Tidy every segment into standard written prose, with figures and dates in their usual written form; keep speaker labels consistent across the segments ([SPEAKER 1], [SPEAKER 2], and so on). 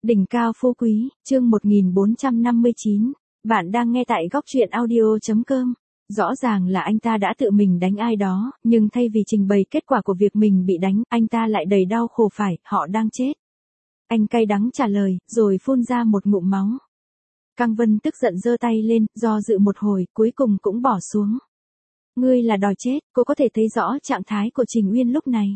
[SPEAKER 1] Đỉnh cao phú quý, chương 1459. Bạn đang nghe tại góc truyện audio.com. Rõ ràng là anh ta đã tự mình đánh ai đó, nhưng thay vì trình bày kết quả của việc mình bị đánh, anh ta lại đầy đau khổ phải, họ đang chết. Anh cay đắng trả lời, rồi phun ra một ngụm máu. Căng Vân tức giận giơ tay lên, do dự một hồi, cuối cùng cũng bỏ xuống. Ngươi là đòi chết, cô có thể thấy rõ trạng thái của Trình Uyên lúc này.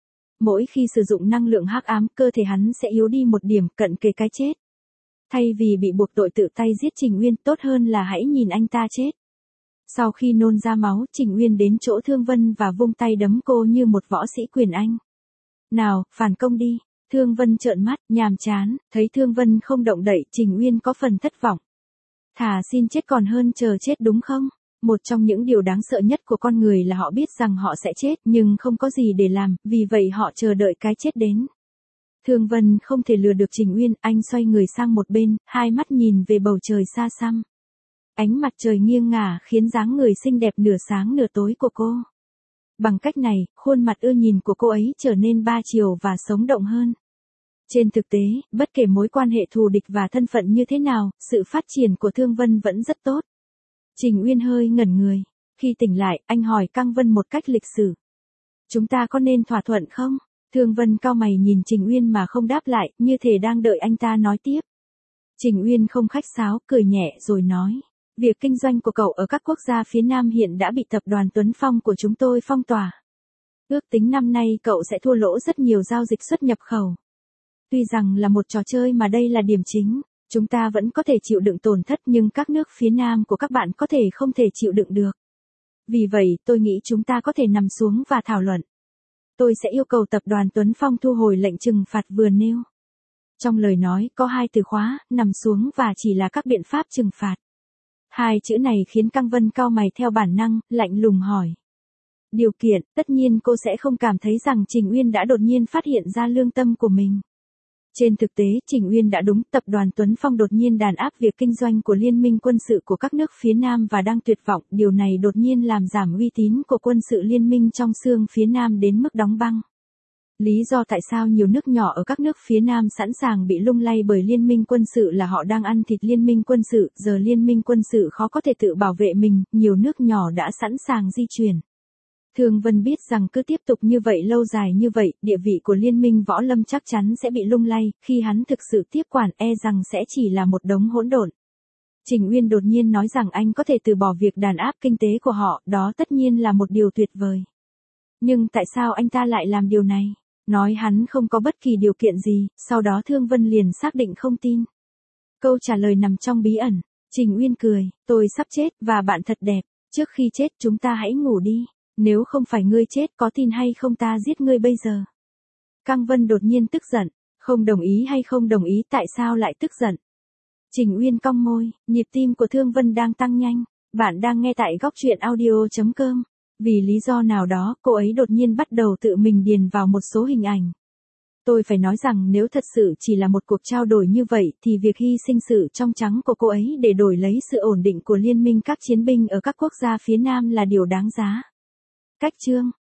[SPEAKER 1] Mỗi khi sử dụng năng lượng hắc ám, cơ thể hắn sẽ yếu đi một điểm, cận kề cái chết. Thay vì bị buộc tội tự tay giết Trình Uyên, tốt hơn là hãy nhìn anh ta chết. Sau khi nôn ra máu, Trình Uyên đến chỗ Thương Vân và vung tay đấm cô như một võ sĩ quyền Anh. Nào, phản công đi. Thương Vân trợn mắt, nhàm chán, thấy Thương Vân không động đậy, Trình Uyên có phần thất vọng. Thà xin chết còn hơn chờ chết đúng không? Một trong những điều đáng sợ nhất của con người là họ biết rằng họ sẽ chết nhưng không có gì để làm, vì vậy họ chờ đợi cái chết đến. Thương Vân không thể lừa được Trình Uyên, anh xoay người sang một bên, hai mắt nhìn về bầu trời xa xăm. Ánh mặt trời nghiêng ngả khiến dáng người xinh đẹp nửa sáng nửa tối của cô. Bằng cách này, khuôn mặt ưa nhìn của cô ấy trở nên ba chiều và sống động hơn. Trên thực tế, bất kể mối quan hệ thù địch và thân phận như thế nào, sự phát triển của Thương Vân vẫn rất tốt. Trình Uyên hơi ngẩn người. Khi tỉnh lại, anh hỏi Căng Vân một cách lịch sử. Chúng ta có nên thỏa thuận không? Thương Vân cau mày nhìn Trình Uyên mà không đáp lại, như thể đang đợi anh ta nói tiếp. Trình Uyên không khách sáo, cười nhẹ rồi nói. Việc kinh doanh của cậu ở các quốc gia phía Nam hiện đã bị tập đoàn Tuấn Phong của chúng tôi phong tỏa. Ước tính năm nay cậu sẽ thua lỗ rất nhiều giao dịch xuất nhập khẩu. Tuy rằng là một trò chơi mà đây là điểm chính. Chúng ta vẫn có thể chịu đựng tổn thất nhưng các nước phía Nam của các bạn có thể không thể chịu đựng được. Vì vậy, tôi nghĩ chúng ta có thể nằm xuống và thảo luận. Tôi sẽ yêu cầu tập đoàn Tuấn Phong thu hồi lệnh trừng phạt vừa nêu. Trong lời nói có hai từ khóa, nằm xuống và chỉ là các biện pháp trừng phạt. Hai chữ này khiến Căng Vân cau mày theo bản năng, lạnh lùng hỏi. Điều kiện, tất nhiên cô sẽ không cảm thấy rằng Trình Uyên đã đột nhiên phát hiện ra lương tâm của mình. Trên thực tế, Trình Uyên đã đúng, tập đoàn Tuấn Phong đột nhiên đàn áp việc kinh doanh của liên minh quân sự của các nước phía Nam và đang tuyệt vọng, điều này đột nhiên làm giảm uy tín của quân sự liên minh trong xương phía Nam đến mức đóng băng. Lý do tại sao nhiều nước nhỏ ở các nước phía Nam sẵn sàng bị lung lay bởi liên minh quân sự là họ đang ăn thịt liên minh quân sự, giờ liên minh quân sự khó có thể tự bảo vệ mình, nhiều nước nhỏ đã sẵn sàng di chuyển. Thương Vân biết rằng cứ tiếp tục như vậy lâu dài như vậy, địa vị của liên minh võ lâm chắc chắn sẽ bị lung lay, khi hắn thực sự tiếp quản rằng sẽ chỉ là một đống hỗn độn. Trình Uyên đột nhiên nói rằng anh có thể từ bỏ việc đàn áp kinh tế của họ, đó tất nhiên là một điều tuyệt vời. Nhưng tại sao anh ta lại làm điều này? Nói hắn không có bất kỳ điều kiện gì, sau đó Thương Vân liền xác định không tin. Câu trả lời nằm trong bí ẩn. Trình Uyên cười, tôi sắp chết và bạn thật đẹp, trước khi chết chúng ta hãy ngủ đi. Nếu không phải ngươi chết có tin hay không ta giết ngươi bây giờ. Căng Vân đột nhiên tức giận, không đồng ý hay không đồng ý tại sao lại tức giận. Trình Uyên cong môi, nhịp tim của Thương Vân đang tăng nhanh, bạn đang nghe tại góc truyện audio.com. Vì lý do nào đó, cô ấy đột nhiên bắt đầu tự mình điền vào một số hình ảnh. Tôi phải nói rằng nếu thật sự chỉ là một cuộc trao đổi như vậy thì việc hy sinh sự trong trắng của cô ấy để đổi lấy sự ổn định của liên minh các chiến binh ở các quốc gia phía Nam là điều đáng giá. Cách chương